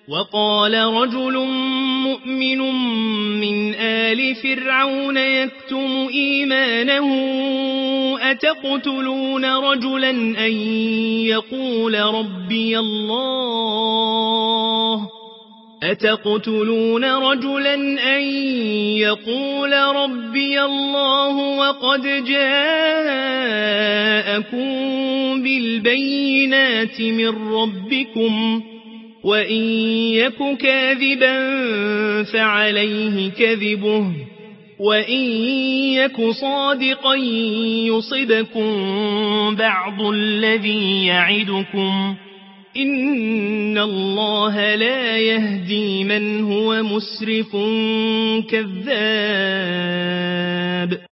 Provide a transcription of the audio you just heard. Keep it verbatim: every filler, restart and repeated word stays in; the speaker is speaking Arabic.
وقال رجل مؤمن من آل فرعون يكتم إيمانه أتقتلون رجلا أن يقول ربي الله أتقتلون رجلا أن يقول ربي الله وقد جاءكم بالبينات من ربكم وإن يك كاذبا فعليه كذبه وإن يك صادقا يصبكم بعض الذي يعدكم إن الله لا يهدي من هو مسرف كذاب.